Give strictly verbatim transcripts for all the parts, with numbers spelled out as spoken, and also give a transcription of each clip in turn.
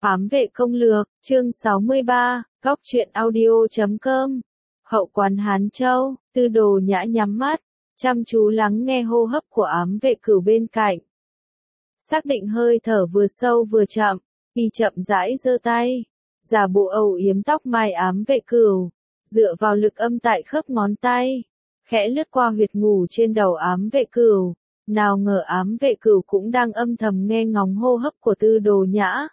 Ám vệ công lược, chương sáu mươi ba, góc truyện audio chấm com. Hậu quán Hán Châu, Tư Đồ Nhã nhắm mắt, chăm chú lắng nghe hô hấp của ám vệ cửu bên cạnh. Xác định hơi thở vừa sâu vừa chậm, y chậm rãi giơ tay, giả bộ âu yếm tóc mai ám vệ cửu, dựa vào lực âm tại khớp ngón tay, khẽ lướt qua huyệt ngủ trên đầu ám vệ cửu. Nào ngờ ám vệ cửu cũng đang âm thầm nghe ngóng hô hấp của Tư Đồ Nhã.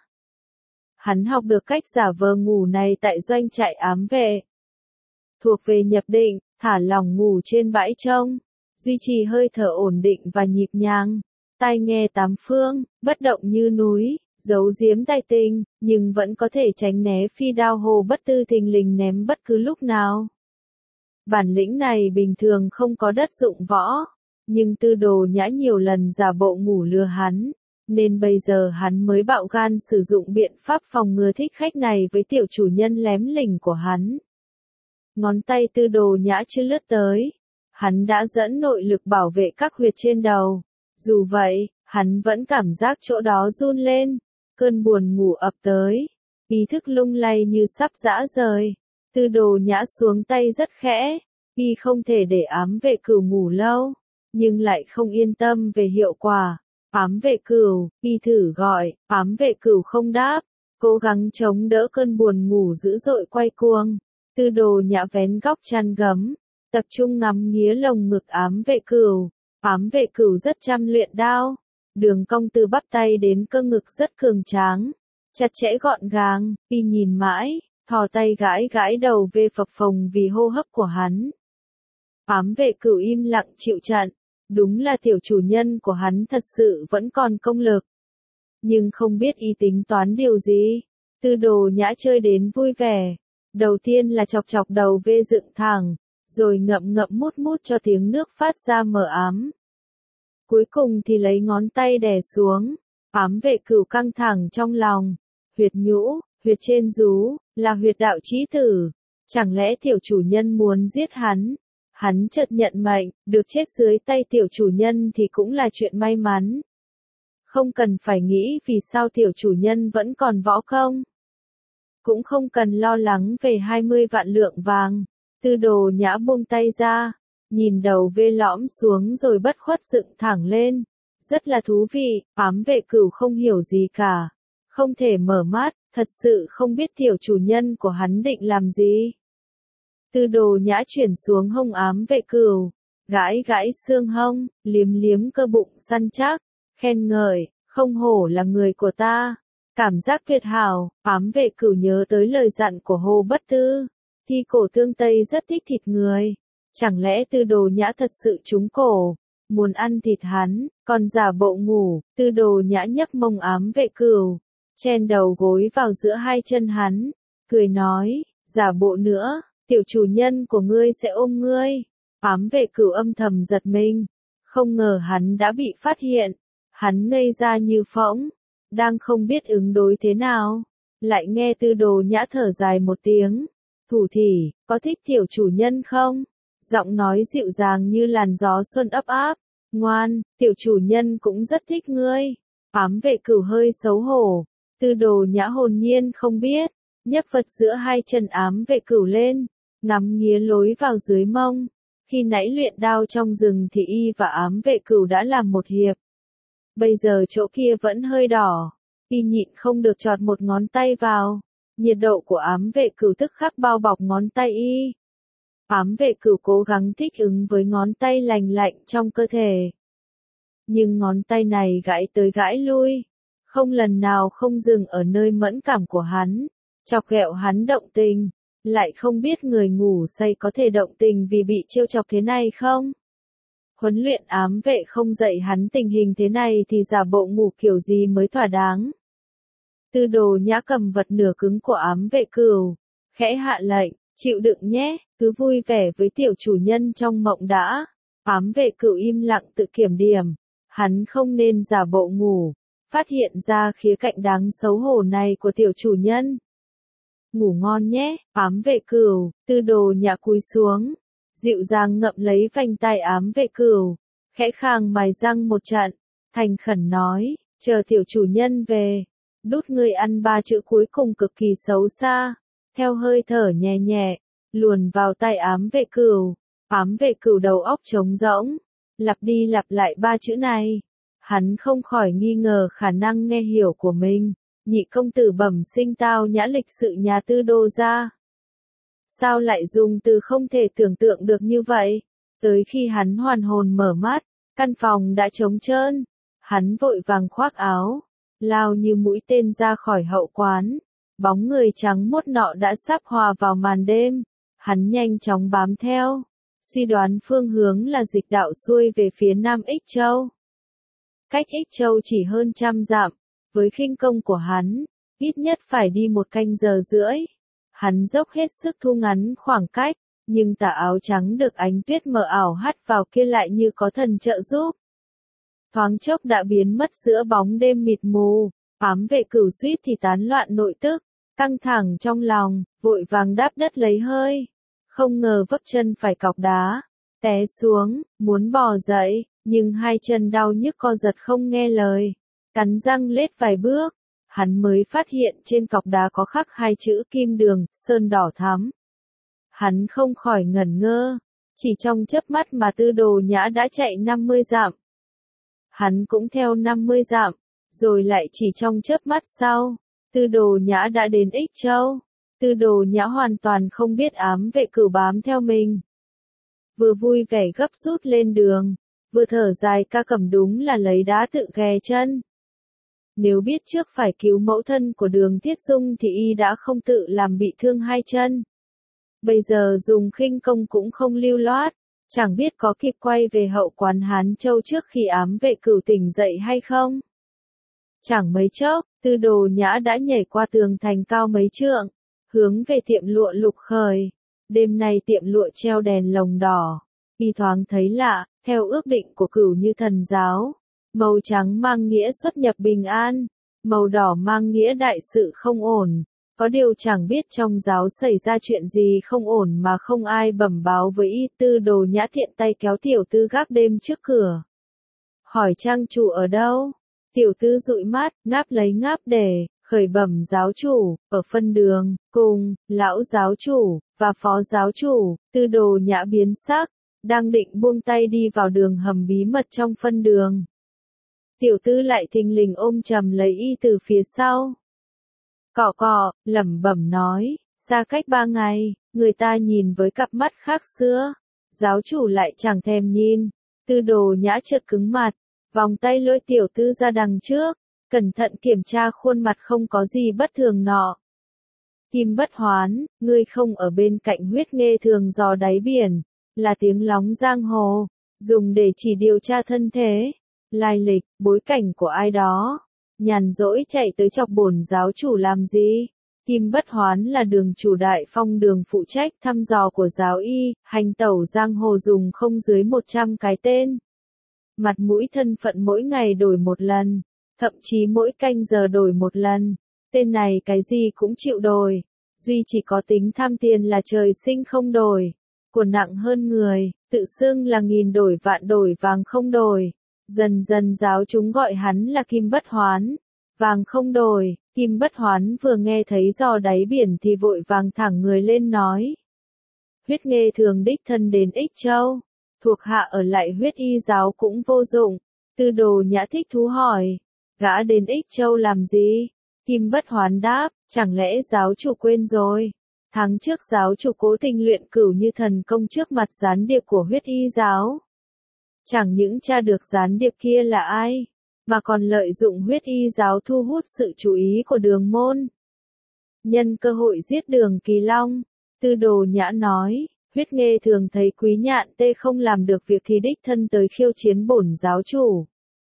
Hắn học được cách giả vờ ngủ này tại doanh trại ám vệ. Thuộc về nhập định, thả lỏng ngủ trên bãi trông, duy trì hơi thở ổn định và nhịp nhàng, tai nghe tám phương, bất động như núi, giấu giếm tài tình, nhưng vẫn có thể tránh né phi đao hồ bất tư thình lình ném bất cứ lúc nào. Bản lĩnh này bình thường không có đất dụng võ, nhưng Tư Đồ Nhã nhiều lần giả bộ ngủ lừa hắn, nên bây giờ hắn mới bạo gan sử dụng biện pháp phòng ngừa thích khách này với tiểu chủ nhân lém lỉnh của hắn. Ngón tay Tư Đồ Nhã chưa lướt tới, hắn đã dẫn nội lực bảo vệ các huyệt trên đầu. Dù vậy, hắn vẫn cảm giác chỗ đó run lên, cơn buồn ngủ ập tới, ý thức lung lay như sắp rã rời. Tư Đồ Nhã xuống tay rất khẽ, y không thể để ám vệ cửu ngủ lâu, nhưng lại không yên tâm về hiệu quả. Ám vệ cửu, y thử gọi, ám vệ cửu không đáp, cố gắng chống đỡ cơn buồn ngủ dữ dội quay cuồng. Tư Đồ Nhã vén góc chăn gấm, tập trung ngắm nghía lồng ngực ám vệ cửu. Ám vệ cửu rất chăm luyện đao, đường cong từ bắp tay đến cơ ngực rất cường tráng, chặt chẽ gọn gàng. Y nhìn mãi, thò tay gãi gãi đầu về phập phồng vì hô hấp của hắn. Ám vệ cửu im lặng chịu trận. Đúng là tiểu chủ nhân của hắn thật sự vẫn còn công lực. Nhưng không biết y tính toán điều gì. Tư Đồ Nhã chơi đến vui vẻ. Đầu tiên là chọc chọc đầu vê dựng thẳng, rồi ngậm ngậm mút mút cho tiếng nước phát ra mờ ám. Cuối cùng thì lấy ngón tay đè xuống. Ám vệ cửu căng thẳng trong lòng. Huyệt nhũ, huyệt trên rú, là huyệt đạo chí tử. Chẳng lẽ tiểu chủ nhân muốn giết hắn? Hắn chợt nhận mệnh, được chết dưới tay tiểu chủ nhân thì cũng là chuyện may mắn. Không cần phải nghĩ vì sao tiểu chủ nhân vẫn còn võ công. Cũng không cần lo lắng về hai mươi vạn lượng vàng. Tư Đồ Nhã buông tay ra, nhìn đầu vê lõm xuống rồi bất khuất dựng thẳng lên. Rất là thú vị, ám vệ cửu không hiểu gì cả. Không thể mở mắt, thật sự không biết tiểu chủ nhân của hắn định làm gì. Tư Đồ Nhã chuyển xuống hông ám vệ cửu, gãi gãi xương hông, liếm liếm cơ bụng săn chắc, khen ngợi, không hổ là người của ta. Cảm giác tuyệt hảo. Ám vệ cửu nhớ tới lời dặn của Hồ Bất Tư, thi cổ thương Tây rất thích thịt người. Chẳng lẽ Tư Đồ Nhã thật sự trúng cổ, muốn ăn thịt hắn, còn giả bộ ngủ. Tư Đồ Nhã nhấc mông ám vệ cửu, chen đầu gối vào giữa hai chân hắn, cười nói, giả bộ nữa, tiểu chủ nhân của ngươi sẽ ôm ngươi. Ám vệ cửu âm thầm giật mình, không ngờ hắn đã bị phát hiện. Hắn ngây ra như phỗng, đang không biết ứng đối thế nào, lại nghe Tư Đồ Nhã thở dài một tiếng. Thủ thỉ, có thích tiểu chủ nhân không? Giọng nói dịu dàng như làn gió xuân ấp áp. Ngoan, tiểu chủ nhân cũng rất thích ngươi. Ám vệ cửu hơi xấu hổ. Tư Đồ Nhã hồn nhiên không biết, nhấc vật giữa hai chân ám vệ cửu lên, ngắm nghía lối vào dưới mông. Khi nãy luyện đao trong rừng thì y và ám vệ cửu đã làm một hiệp. Bây giờ chỗ kia vẫn hơi đỏ, y nhịn không được chọt một ngón tay vào. Nhiệt độ của ám vệ cửu tức khắc bao bọc ngón tay y. Ám vệ cửu cố gắng thích ứng với ngón tay lành lạnh trong cơ thể. Nhưng ngón tay này gãi tới gãi lui, không lần nào không dừng ở nơi mẫn cảm của hắn, chọc ghẹo hắn động tình. Lại không biết người ngủ say có thể động tình vì bị trêu chọc thế này không? Huấn luyện ám vệ không dạy hắn tình hình thế này thì giả bộ ngủ kiểu gì mới thỏa đáng. Tư Đồ Nhã cầm vật nửa cứng của ám vệ cửu, khẽ hạ lệnh, chịu đựng nhé, cứ vui vẻ với tiểu chủ nhân trong mộng đã. Ám vệ cửu im lặng tự kiểm điểm, hắn không nên giả bộ ngủ, phát hiện ra khía cạnh đáng xấu hổ này của tiểu chủ nhân. Ngủ ngon nhé, ám vệ cửu. Tư Đồ Nhã cúi xuống, dịu dàng ngậm lấy vành tai ám vệ cửu, khẽ khàng mài răng một trận, thành khẩn nói, chờ tiểu chủ nhân về, Đút ngươi ăn ba chữ cuối cùng cực kỳ xấu xa, theo hơi thở nhẹ nhẹ, luồn vào tai ám vệ cửu. Ám vệ cửu đầu óc trống rỗng, lặp đi lặp lại ba chữ này. Hắn không khỏi nghi ngờ khả năng nghe hiểu của mình. Nhị công tử bẩm sinh tao nhã lịch sự nhà Tư Đô ra. Sao lại dùng từ không thể tưởng tượng được như vậy? Tới khi hắn hoàn hồn mở mắt, căn phòng đã trống trơn. Hắn vội vàng khoác áo, lao như mũi tên ra khỏi hậu quán. Bóng người trắng muốt nọ đã sắp hòa vào màn đêm. Hắn nhanh chóng bám theo, suy đoán phương hướng là dịch đạo xuôi về phía Nam Ích Châu. Cách Ích Châu chỉ hơn trăm dặm, với khinh công của hắn, ít nhất phải đi một canh giờ rưỡi. Hắn dốc hết sức thu ngắn khoảng cách, nhưng tà áo trắng được ánh tuyết mờ ảo hắt vào kia lại như có thần trợ giúp. Thoáng chốc đã biến mất giữa bóng đêm mịt mù, ám vệ cửu suýt thì tán loạn nội tức, căng thẳng trong lòng, vội vàng đáp đất lấy hơi. Không ngờ vấp chân phải cọc đá, té xuống, muốn bò dậy, nhưng hai chân đau nhức co giật không nghe lời. Cắn răng lết vài bước, hắn mới phát hiện trên cọc đá có khắc hai chữ kim đường, sơn đỏ thắm. Hắn không khỏi ngẩn ngơ, chỉ trong chớp mắt mà Tư Đồ Nhã đã chạy năm mươi dặm. Hắn cũng theo năm mươi dặm, rồi lại chỉ trong chớp mắt sau, Tư Đồ Nhã đã đến Ích Châu. Tư Đồ Nhã hoàn toàn không biết ám vệ cửu bám theo mình. Vừa vui vẻ gấp rút lên đường, vừa thở dài ca cầm đúng là lấy đá tự ghè chân. Nếu biết trước phải cứu mẫu thân của Đường Thiết Dung thì y đã không tự làm bị thương hai chân. Bây giờ dùng khinh công cũng không lưu loát, chẳng biết có kịp quay về hậu quán Hán Châu trước khi ám vệ cửu tỉnh dậy hay không. Chẳng mấy chốc, Tư Đồ Nhã đã nhảy qua tường thành cao mấy trượng, hướng về tiệm lụa Lục Khởi. Đêm nay tiệm lụa treo đèn lồng đỏ, y thoáng thấy lạ, theo ước định của Cửu Như Thần giáo. Màu trắng mang nghĩa xuất nhập bình an, màu đỏ mang nghĩa đại sự không ổn. Có điều chẳng biết trong giáo xảy ra chuyện gì không ổn mà không ai bẩm báo với y. Tư Đồ Nhã thiện tay kéo tiểu tư gác đêm trước cửa. Hỏi trang chủ ở đâu? Tiểu tư dụi mắt, ngáp lấy ngáp để, khởi bẩm giáo chủ, ở phân đường, cùng, lão giáo chủ, và phó giáo chủ. Tư Đồ Nhã biến sắc, đang định buông tay đi vào đường hầm bí mật trong phân đường. Tiểu tư lại thình lình ôm chầm lấy y từ phía sau. Cọ cọ, lẩm bẩm nói, xa cách ba ngày, người ta nhìn với cặp mắt khác xưa. Giáo chủ lại chẳng thèm nhìn. Tư Đồ Nhã chợt cứng mặt, vòng tay lôi tiểu tư ra đằng trước, cẩn thận kiểm tra khuôn mặt không có gì bất thường nọ. Kim Bất Hoán, ngươi không ở bên cạnh huyết nghê thường dò đáy biển, là tiếng lóng giang hồ, dùng để chỉ điều tra thân thế, lai lịch, bối cảnh của ai đó. Nhàn rỗi chạy tới chọc bổn giáo chủ làm gì? Kim Bất Hoán là đường chủ Đại Phong đường phụ trách thăm dò của giáo y, hành tẩu giang hồ dùng không dưới một trăm cái tên. Mặt mũi thân phận mỗi ngày đổi một lần, thậm chí mỗi canh giờ đổi một lần. Tên này cái gì cũng chịu đổi, duy chỉ có tính tham tiền là trời sinh không đổi. Của nặng hơn người, tự xưng là nghìn đổi vạn đổi vàng không đổi. Dần dần giáo chúng gọi hắn là Kim Bất Hoán, vàng không đổi. Kim Bất Hoán vừa nghe thấy dò đáy biển thì vội vàng thẳng người lên nói. Huyết nghê thường đích thân đến Ích Châu, thuộc hạ ở lại huyết y giáo cũng vô dụng. Tư Đồ Nhã thích thú hỏi, gã đến Ích Châu làm gì? Kim Bất Hoán đáp, chẳng lẽ giáo chủ quên rồi? Tháng trước giáo chủ cố tình luyện Cửu Như Thần công trước mặt gián điệp của huyết y giáo. Chẳng những tra được gián điệp kia là ai, mà còn lợi dụng huyết y giáo thu hút sự chú ý của Đường môn. Nhân cơ hội giết Đường Kỳ Long, Tư Đồ Nhã nói, huyết nghê thường thấy Quý Nhạn Tê không làm được việc thì đích thân tới khiêu chiến bổn giáo chủ.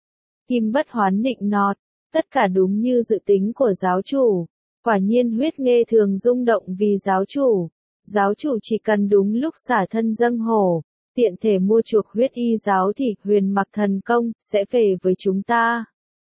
Kim Bất Hoán nịnh nọt, tất cả đúng như dự tính của giáo chủ. Quả nhiên huyết nghê thường rung động vì giáo chủ. Giáo chủ chỉ cần đúng lúc xả thân dâng hổ, tiện thể mua chuộc huyết y giáo thì huyền mặc thần công sẽ về với chúng ta.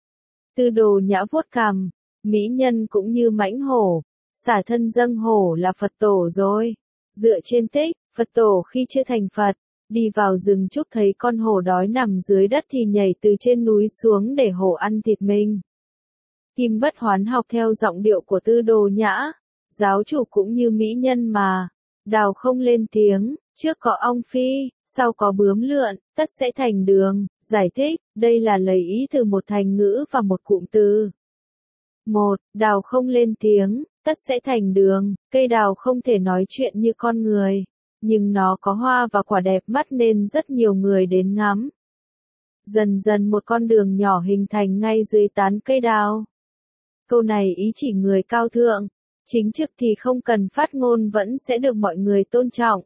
Tư Đồ Nhã vuốt cằm, mỹ nhân cũng như mãnh hổ, xả thân dâng hổ là Phật tổ rồi. Dựa trên tích, Phật tổ khi chưa thành Phật, đi vào rừng trúc thấy con hổ đói nằm dưới đất thì nhảy từ trên núi xuống để hổ ăn thịt mình. Kim Bất Hoán học theo giọng điệu của Tư Đồ Nhã. Giáo chủ cũng như mỹ nhân mà. Đào không lên tiếng, trước có ong phi, sau có bướm lượn, tất sẽ thành đường. Giải thích, đây là lấy ý từ một thành ngữ và một cụm từ. Một, đào không lên tiếng, tất sẽ thành đường. Cây đào không thể nói chuyện như con người, nhưng nó có hoa và quả đẹp mắt nên rất nhiều người đến ngắm. Dần dần một con đường nhỏ hình thành ngay dưới tán cây đào. Câu này ý chỉ người cao thượng, chính trực thì không cần phát ngôn vẫn sẽ được mọi người tôn trọng.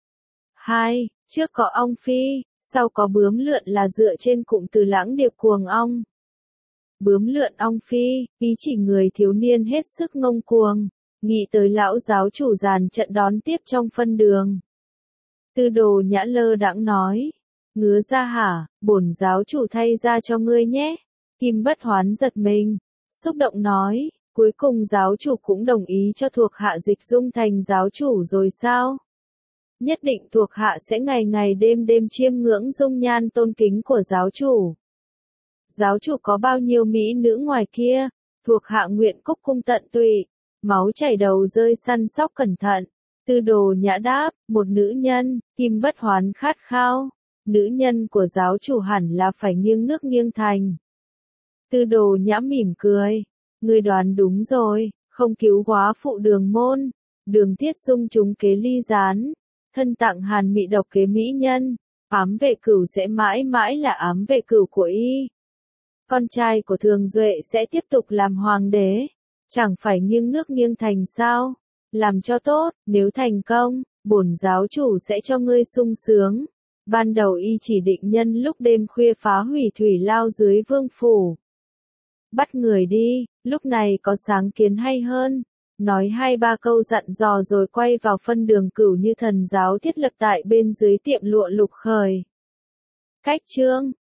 Hai, trước có ong phi, sau có bướm lượn là dựa trên cụm từ lãng điệp cuồng ong. Bướm lượn ong phi, ý chỉ người thiếu niên hết sức ngông cuồng, nghĩ tới lão giáo chủ dàn trận đón tiếp trong phân đường. Tư Đồ Nhã lơ đãng nói, ngứa ra hả, bổn giáo chủ thay ra cho ngươi nhé. Kim Bất Hoán giật mình, xúc động nói, cuối cùng giáo chủ cũng đồng ý cho thuộc hạ dịch dung thành giáo chủ rồi sao? Nhất định thuộc hạ sẽ ngày ngày đêm đêm chiêm ngưỡng dung nhan tôn kính của giáo chủ. Giáo chủ có bao nhiêu mỹ nữ ngoài kia, thuộc hạ nguyện cúc cung tận tụy, máu chảy đầu rơi săn sóc cẩn thận. Tư Đồ Nhã đáp, một nữ nhân. Kim Bất Hoán khát khao, nữ nhân của giáo chủ hẳn là phải nghiêng nước nghiêng thành. Tư Đồ Nhã mỉm cười, ngươi đoán đúng rồi, không cứu góa phụ Đường môn, Đường Thiết Dung trúng kế ly gián, thân tặng hàn mị độc kế mỹ nhân, ám vệ cửu sẽ mãi mãi là ám vệ cửu của y. Con trai của Thường Duệ sẽ tiếp tục làm hoàng đế, chẳng phải nghiêng nước nghiêng thành sao? Làm cho tốt, nếu thành công, bổn giáo chủ sẽ cho ngươi sung sướng. Ban đầu y chỉ định nhân lúc đêm khuya phá hủy thủy lao dưới vương phủ. Bắt người đi, lúc này có sáng kiến hay hơn. Nói hai ba câu dặn dò rồi quay vào phân đường Cửu Như Thần giáo thiết lập tại bên dưới tiệm lụa Lục Khởi. Cách chương